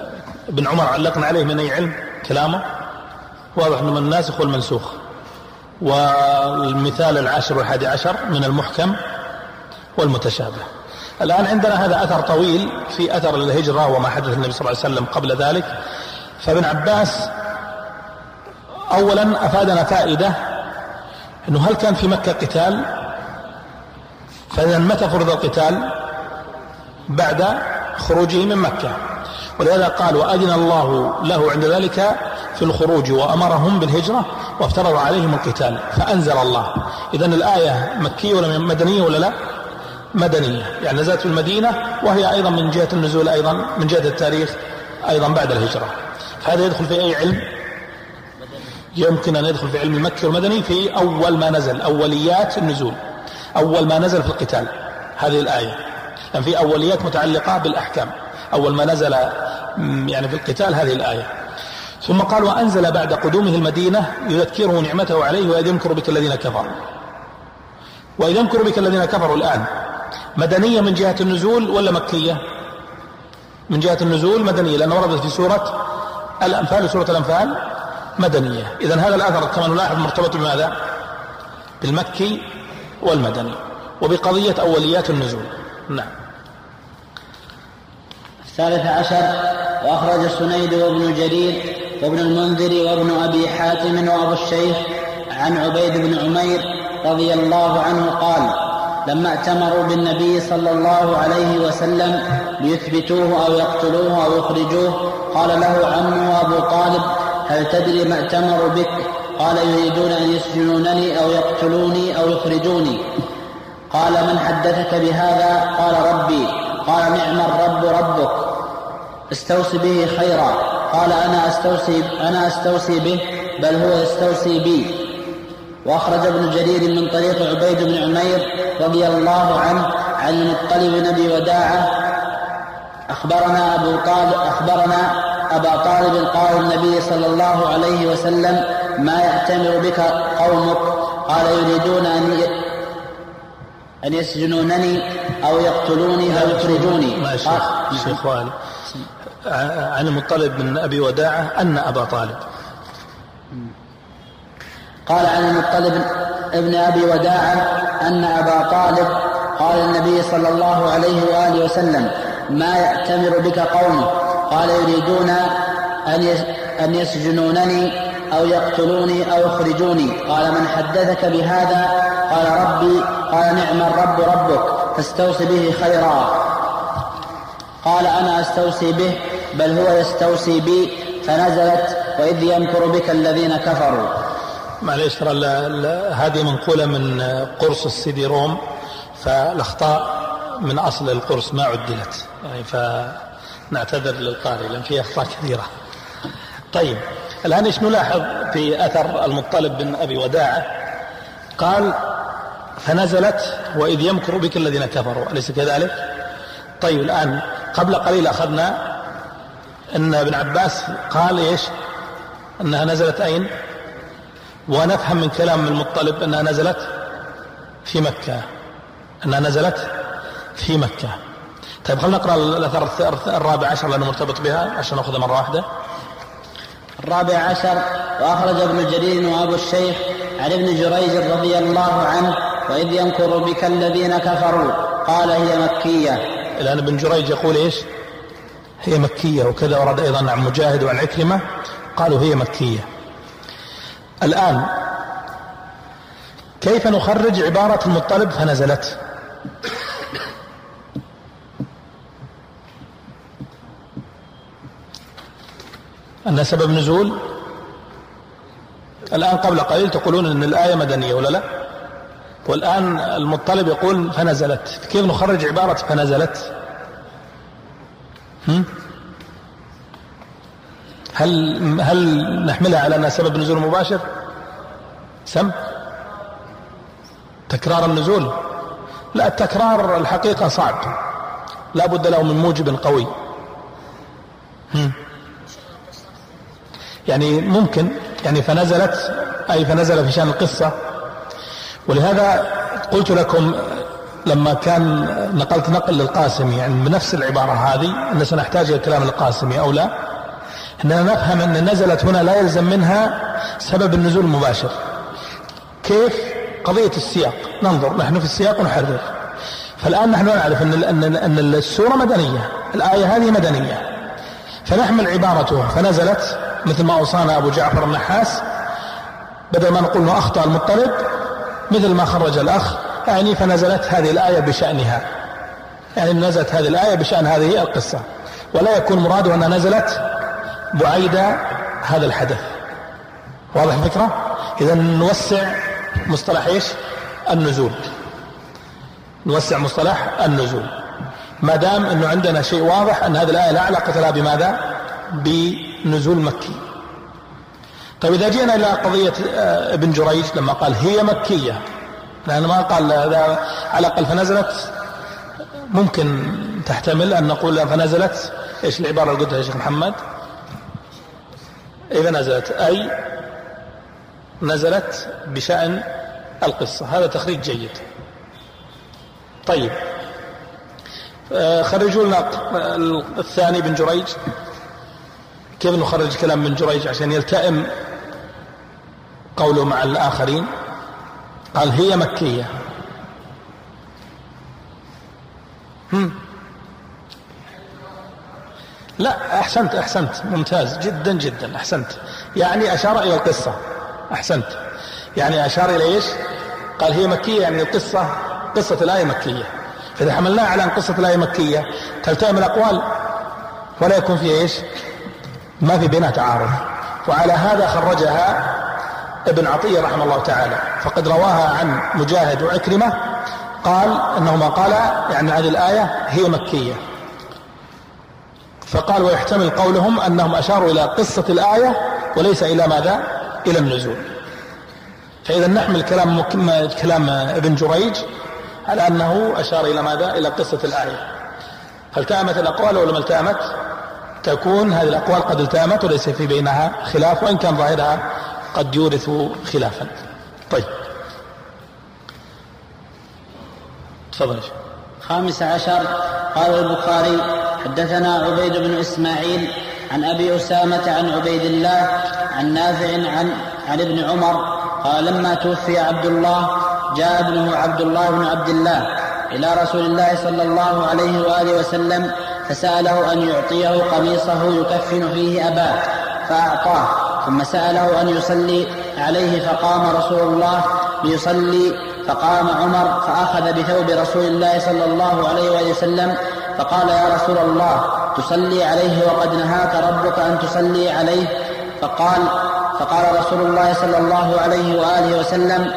B: ابن عمر علقنا عليه من أي علم كلامه؟ واضح من الناسخ والمنسوخ، والمثال 10 و11 من المحكم والمتشابه. الآن عندنا هذا أثر طويل في أثر الهجرة وما حدث النبي صلى الله عليه وسلم قبل ذلك. فابن عباس أولا أفادنا فائدة أنه هل كان في مكة قتال؟ فإذا متى فرض القتال؟ بعد خروجه من مكة، ولهذا قال وأذن الله له عند ذلك في الخروج وأمرهم بالهجرة وافترض عليهم القتال فأنزل الله. إذن الآية مكية ولا مدنية ولا لا؟ مدنية، يعني نزلت في المدينة وهي أيضا من جهة النزول أيضا من جهة التاريخ أيضا بعد الهجرة. فهذا يدخل في أي علم؟ يمكن أن يدخل في علم المكي والمدني في أول ما نزل، أوليات النزول، أول ما نزل في القتال هذه الآية، يعني في أوليات متعلقة بالأحكام، أول ما نزل يعني في القتال هذه الآية. ثم قال وأنزل بعد قدومه المدينة يذكره نعمته عليه وإذ يمكر بك الذين كفروا. وإذ يمكر بك الذين كفروا الآن مدنية من جهة النزول ولا مكية؟ من جهة النزول مدنية، لأنه وردت في سورة الأنفال، سورة الأنفال مدنية. إذن هذا الأثر كما نلاحظ مرتبط بماذا؟ بالمكي والمدني وبقضية أوليات النزول. نعم.
C: 13 وأخرج السنيد وابن جرير وابن المنذر وابن أبي حاتم وأبو الشيخ عن عبيد بن عمير رضي الله عنه قال لما ائتمروا بالنبي صلى الله عليه وسلم ليثبتوه أو يقتلوه أو يخرجوه قال له عمه أبو طالب هل تدري ما ائتمروا بك؟ قال يريدون أن يسجنونني أو يقتلوني أو يخرجوني. قال من حدثك بهذا؟ قال ربي. قال نعم الرب ربك، استوصي به خيرا. قال أنا أستوصي به بل هو يستوصي بي. وأخرج ابن جرير من طريق عبيد بن عمير رضي الله عنه عن المطلب بن أبي وداعة أخبرنا أبا طالب قال النبي صلى الله عليه وسلم ما يأتمر بك قومك؟ قال يريدون أن يسجنونني أو يقتلوني أو يخرجوني.
B: الشيخ والي عن المطلب بن أبي وداعة أن أبا طالب
C: قال عن المطلب ابن أبي وداعة أن أبا طالب قال النبي صلى الله عليه وآله وسلم ما يأتمر بك قومك؟ قال يريدون أن يسجنونني أو يقتلوني أو يخرجوني. قال من حدثك بهذا؟ قال ربي. قال نعم الرب ربك، فاستوصي به خيرا. قال أنا أستوصي به بل هو يستوصي بي. فنزلت وإذ يمكر بك الذين كفروا.
B: معليش ترى هذه منقولة من قرص السيدي روم، فالأخطاء من أصل القرص ما عدلت، يعني فنعتذر للقارئ لأن فيها أخطاء كثيرة. طيب الآن إيش نلاحظ في أثر المطلب بن أبي وداعة؟ قال فنزلت وإذ يمكر بك الذين كفروا، أليس كذلك؟ طيب الآن قبل قليل أخذنا أن ابن عباس قال إيش؟ أنها نزلت أين؟ ونفهم من كلام المطلب أنها نزلت في مكة، أنها نزلت في مكة. طيب خلنا نقرأ الأثر 14 لأنه مرتبط بها عشان نأخذ مرة واحدة.
C: 14 وأخرج ابن جرير وأبو الشيخ عن ابن جريج رضي الله عنه وإذ يمكر بك الذين كفروا قال هي مكية.
B: الآن ابن جريج يقول إيش؟ هي مكية، وكذا ورد أيضا عن مجاهد وعن عكرمة قالوا هي مكية. الآن كيف نخرج عبارة المطلب فنزلت؟ أن سبب نزول الآن قبل قليل تقولون أن الآية مدنية ولا لا؟ والآن المطلب يقول فنزلت، كيف نخرج عبارة فنزلت؟ هل نحملها على أنها سبب نزول مباشر؟ تكرار النزول؟ لا، التكرار الحقيقة صعب، لا بد له من موجب قوي. يعني ممكن يعني فنزلت أي فنزل في شأن القصة. ولهذا قلت لكم لما كان نقلت نقل للقاسمي يعني بنفس العبارة هذه أن سنحتاج إلى كلام القاسمي أو لا، أننا نفهم أن نزلت هنا لا يلزم منها سبب النزول المباشر، كيف قضية السياق، ننظر نحن في السياق ونحرر. فالآن نحن نعرف أن السورة مدنية، الآية هذه مدنية، فنحمل عبارتها فنزلت مثل ما أوصانا أبو جعفر النحاس، بدل ما نقول أنه أخطأ المطلب مثل ما خرج الأخ، يعني فنزلت هذه الآية بشأنها، يعني نزلت هذه الآية بشأن هذه القصة، ولا يكون مراده أنها نزلت بعيد هذا الحدث. واضح الفكرة؟ إذا نوسع مصطلح إيش؟ النزول، نوسع مصطلح النزول ما دام أنه عندنا شيء واضح أن هذه الآية لا علاقة لها بماذا؟ بنزول مكي. طيب إذا جينا إلى قضية ابن جريج لما قال هي مكية، لأن ما قال على الأقل فنزلت، ممكن تحتمل أن نقول فنزلت إيش العبارة اللي قلتها يا شيخ محمد؟ إذا نزلت أي نزلت بشأن القصة، هذا تخريج جيد. طيب خرجوا لنا الثاني بن جريج، كيف نخرج كلام بن جريج عشان يلتئم قوله مع الآخرين؟ قال هي مكية. لا أحسنت ممتاز جدا جدا، أحسنت، يعني أشار إلى القصة، أحسنت، يعني أشار إلى إيش؟ قال هي مكية، يعني القصة قصة الآية مكية. فإذا حملناها على أن قصة الآية مكية تلتئم الأقوال ولا يكون فيها إيش؟ ما في بينها تعارض. وعلى هذا خرجها ابن عطية رحمه الله تعالى، فقد رواها عن مجاهد وعكرمة قال أنهما قال يعني هذه الآية هي مكية، فقال ويحتمل قولهم أنهم أشاروا إلى قصة الآية وليس إلى ماذا؟ إلى النزول. فإذا نحمل كلام ابن جريج على أنه أشار إلى ماذا؟ إلى قصة الآية. فالتأمت الأقوال ولم التأمت؟ تكون هذه الأقوال قد التأمت وليس في بينها خلاف، وإن كان ظاهرها قد يورث خلافا. طيب تفضل.
C: 15 قال البخاري حدثنا عبيد بن إسماعيل عن أبي أسامة عن عبيد الله عن نافع عن ابن عمر قال لما توفي عبد الله جاء ابنه عبد الله بن عبد الله إلى رسول الله صلى الله عليه وآله وسلم فسأله أن يعطيه قميصه يكفن فيه أباه فأعطاه، ثم سأله أن يصلي عليه فقام رسول الله ليصلي، فقام عمر فأخذ بثوب رسول الله صلى الله عليه وآله وسلم فقال يا رسول الله تصلي عليه وقد نهاك ربك أن تصلي عليه؟ فقال رسول الله صلى الله عليه وآله وسلم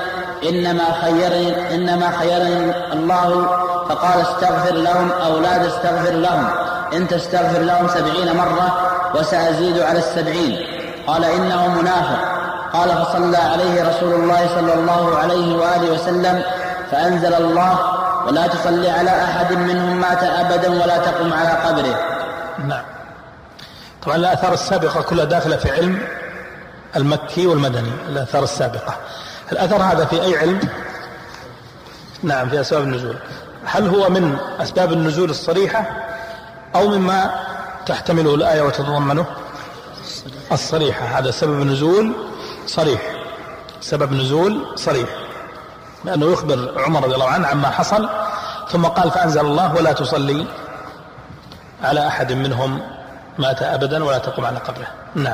C: إنما خيرني الله، فقال استغفر لهم أو لا تستغفر لهم، إن تستغفر لهم 70 مرة وسأزيد على 70. قال إنه منافق. قال فصلى عليه رسول الله صلى الله عليه وآله وسلم فأنزل الله ولا تصلي على أحد منهم مات أبدا ولا تقم على قبره.
B: نعم. طبعا الآثار السابقة كلها داخلة في علم المكي والمدني، الآثار السابقة. الأثر هذا في أي علم؟ نعم في أسباب النزول. هل هو من أسباب النزول الصريحة أو مما تحتمله الآية وتتضمنه؟ الصريحة. هذا سبب نزول صريح، سبب نزول صريح، لأنه يخبر عمر رضي الله عنه عما حصل، ثم قال فأنزل الله ولا تصلي على أحد منهم مات أبدا ولا تقم على قبره. نعم.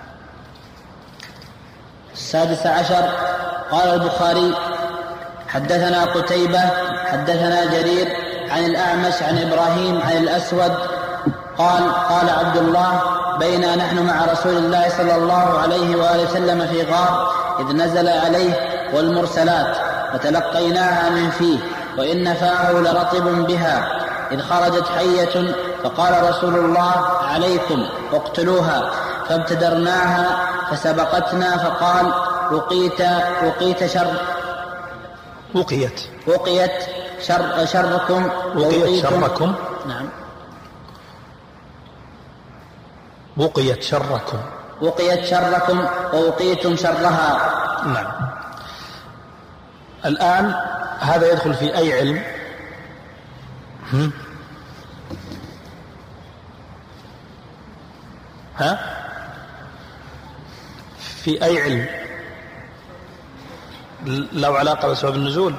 C: 16 قال البخاري حدثنا قتيبة حدثنا جرير عن الأعمش عن إبراهيم عن الأسود قال عبد الله بينا نحن مع رسول الله صلى الله عليه وآله وسلم في غار إذ نزل عليه والمرسلات فتلقيناها من فيه وإن فاه لرطب بها إذ خرجت حية فقال رسول الله عليكم اقتلوها، فابتدرناها فسبقتنا فقال وقيت شركم نعم
B: وقيت شركم
C: ووقيتم شرها.
B: نعم. الآن هذا يدخل في أي علم؟ في أي علم؟ له علاقة بسبب النزول؟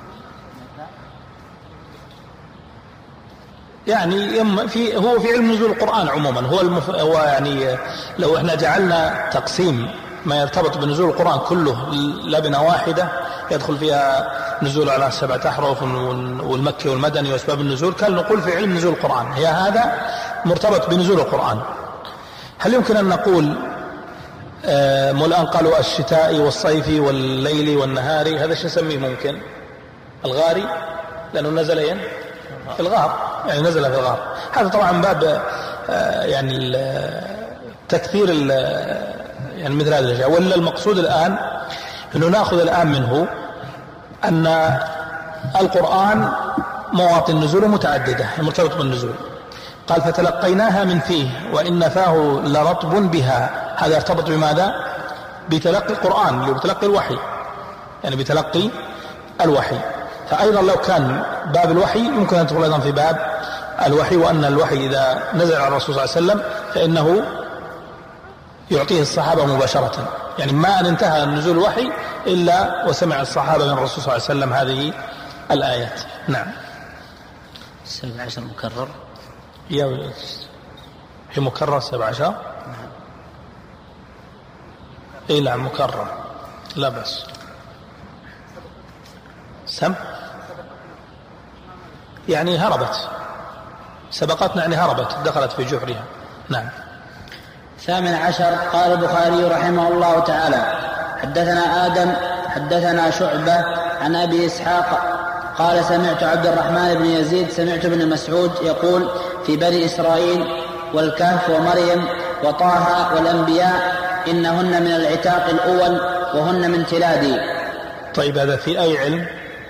B: يعني هو في علم نزول القرآن عموما هو يعني لو احنا جعلنا تقسيم ما يرتبط بنزول القرآن كله لبنة واحدة يدخل فيها نزول على 7 أحرف والمكي والمدني وأسباب النزول، كان نقول في علم نزول القرآن هي هذا مرتبط بنزول القرآن. هل يمكن أن نقول الآن قالوا الشتاء والصيف والليل والنهار، هذا شو نسميه؟ ممكن الغاري لأنه نزل في الغار، يعني نزل في الغار. هذا طبعا باب يعني تكثير يعني مثل هذه الأشياء. ولا المقصود الآن أنه نأخذ الآن منه أن القرآن مواطن نزوله متعددة مرتبط بالنزول. قال فتلقيناها من فيه وإن فاه لرطب بها، هذا يرتبط بماذا؟ بتلقي القرآن اللي بتلقي الوحي، يعني بتلقي الوحي. فأيضا لو كان باب الوحي يمكن أن تدخل أيضا في باب الوحي، وأن الوحي إذا نزل على الرسول صلى الله عليه وسلم فإنه يعطيه الصحابة مباشرة، يعني ما أن انتهى نزول الوحي إلا وسمع الصحابة من الرسول صلى الله عليه وسلم هذه الآيات. نعم.
C: 17 مكرر
B: هي مكرر 17. نعم. إيه نعم مكرر لا بس يعني هربت، سبقتنا يعني هربت دخلت في جحرها. نعم.
C: 18 قال البخاري رحمه الله تعالى حدثنا آدم حدثنا شعبة عن أبي إسحاق قال سمعت عبد الرحمن بن يزيد سمعت ابن مسعود يقول في بني إسرائيل والكهف ومريم وطه والأنبياء إنهن من العتاق الأول وهن من تلادي.
B: طيب هذا في أي علم؟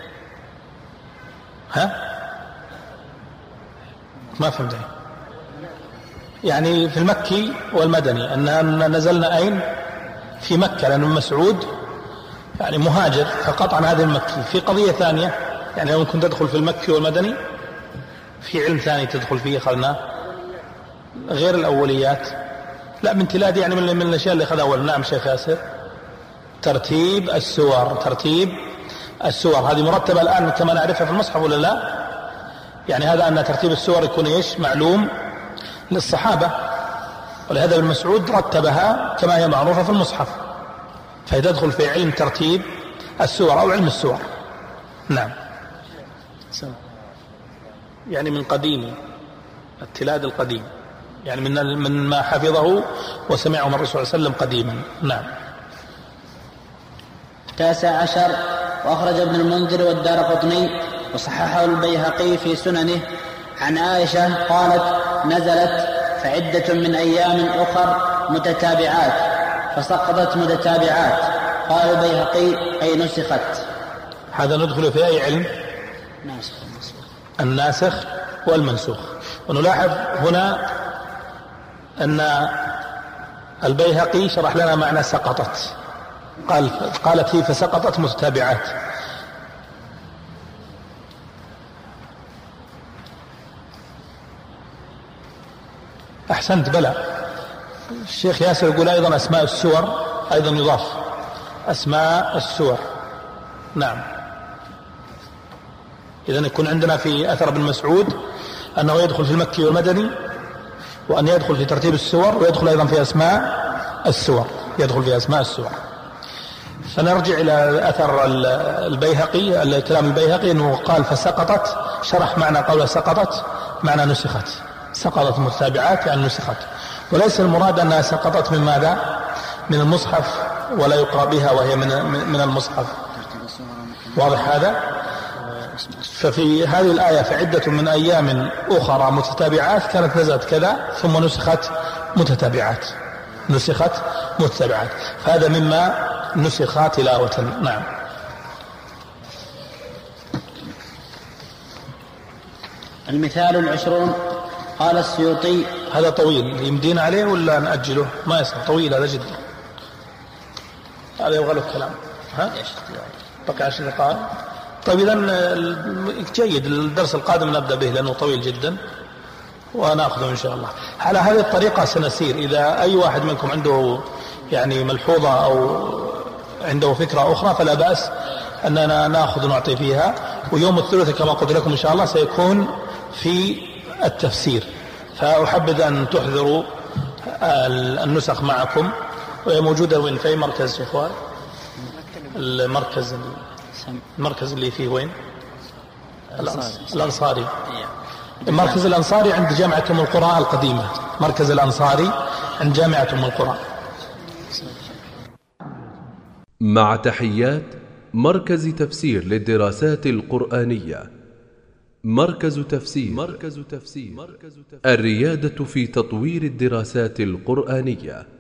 B: ما فهمت. يعني في المكي والمدني أننا نزلنا أين؟ في مكة، لأن مسعود يعني مهاجر فقطعا هذا المكي. في قضية ثانية يعني ممكن تدخل في المكي والمدني، في علم ثاني تدخل فيه أخذناه غير الأوليات. لا من تلاد يعني من الأشياء اللي أخذها أول. نعم شيخ ياسر. ترتيب السور هذه مرتبة الآن كما نعرفها في المصحف ولا لا؟ يعني هذا أن ترتيب السور يكون معلوم للصحابة، ولهذا ابن مسعود رتبها كما هي معروفة في المصحف، فيدخل في علم ترتيب السور أو علم السور. نعم. يعني من قديم التلاد القديم، يعني من ما حفظه وسمعه من الرسول صلى الله عليه وسلم قديما. نعم.
C: 19 وأخرج ابن المنذر والدارقطني وصححه البيهقي في سننه عن عائشة قالت نزلت فعدة من أيام أخر متتابعات فسقطت متتابعات. قال البيهقي أي نسخت.
B: هذا ندخل في أي علم؟ الناسخ والمنسوخ. ونلاحظ هنا أن البيهقي شرح لنا معنى سقطت، قالت هي فسقطت متتابعات. أحسنت. بلى الشيخ ياسر يقول أيضا أسماء السور أيضا يضاف أسماء السور. نعم. إذن يكون عندنا في أثر ابن مسعود أنه يدخل في المكي والمدني، وأن يدخل في ترتيب السور، ويدخل أيضا في أسماء السور، يدخل في أسماء السور. فنرجع إلى أثر البيهقي، الكلام البيهقي أنه قال فسقطت، شرح معنى قوله سقطت معنى نسخت. سقطت متتابعات يعني نسخت، وليس المراد أنها سقطت من ماذا؟ من المصحف، ولا يقرأ بها وهي من المصحف. واضح هذا؟ ففي هذه الآية فعدة من أيام أخرى متتابعات كانت نزلت كذا ثم نسخت متتابعات، فهذا مما نسخ تلاوة. نعم.
C: المثال 20 قال السيوطي.
B: هذا طويل يمدين عليه ولا نأجله؟ ما يصير طويل هذا جدا، هذا يبغى له كلام. بقي 10 دقائق. طيب إذن جيد، الدرس القادم نبدأ به لأنه طويل جدا ونأخذه إن شاء الله. على هذه الطريقة سنسير. إذا أي واحد منكم عنده يعني ملحوظة أو عنده فكرة أخرى فلا بأس أننا نأخذ ونعطي فيها. ويوم الثلاثاء كما قلت لكم إن شاء الله سيكون في التفسير، فأحبذ أن تحضروا النسخ معكم، وهي موجودة وين في أي مركز يا إخوان؟ المركز اللي فيه وين؟ الأنصاري. المركز الأنصاري عند جامعة أم القرى القديمة، مركز الأنصاري عند جامعة أم القرى.
A: مع تحيات مركز تفسير للدراسات القرآنية. مركز تفسير الريادة في تطوير الدراسات القرآنية.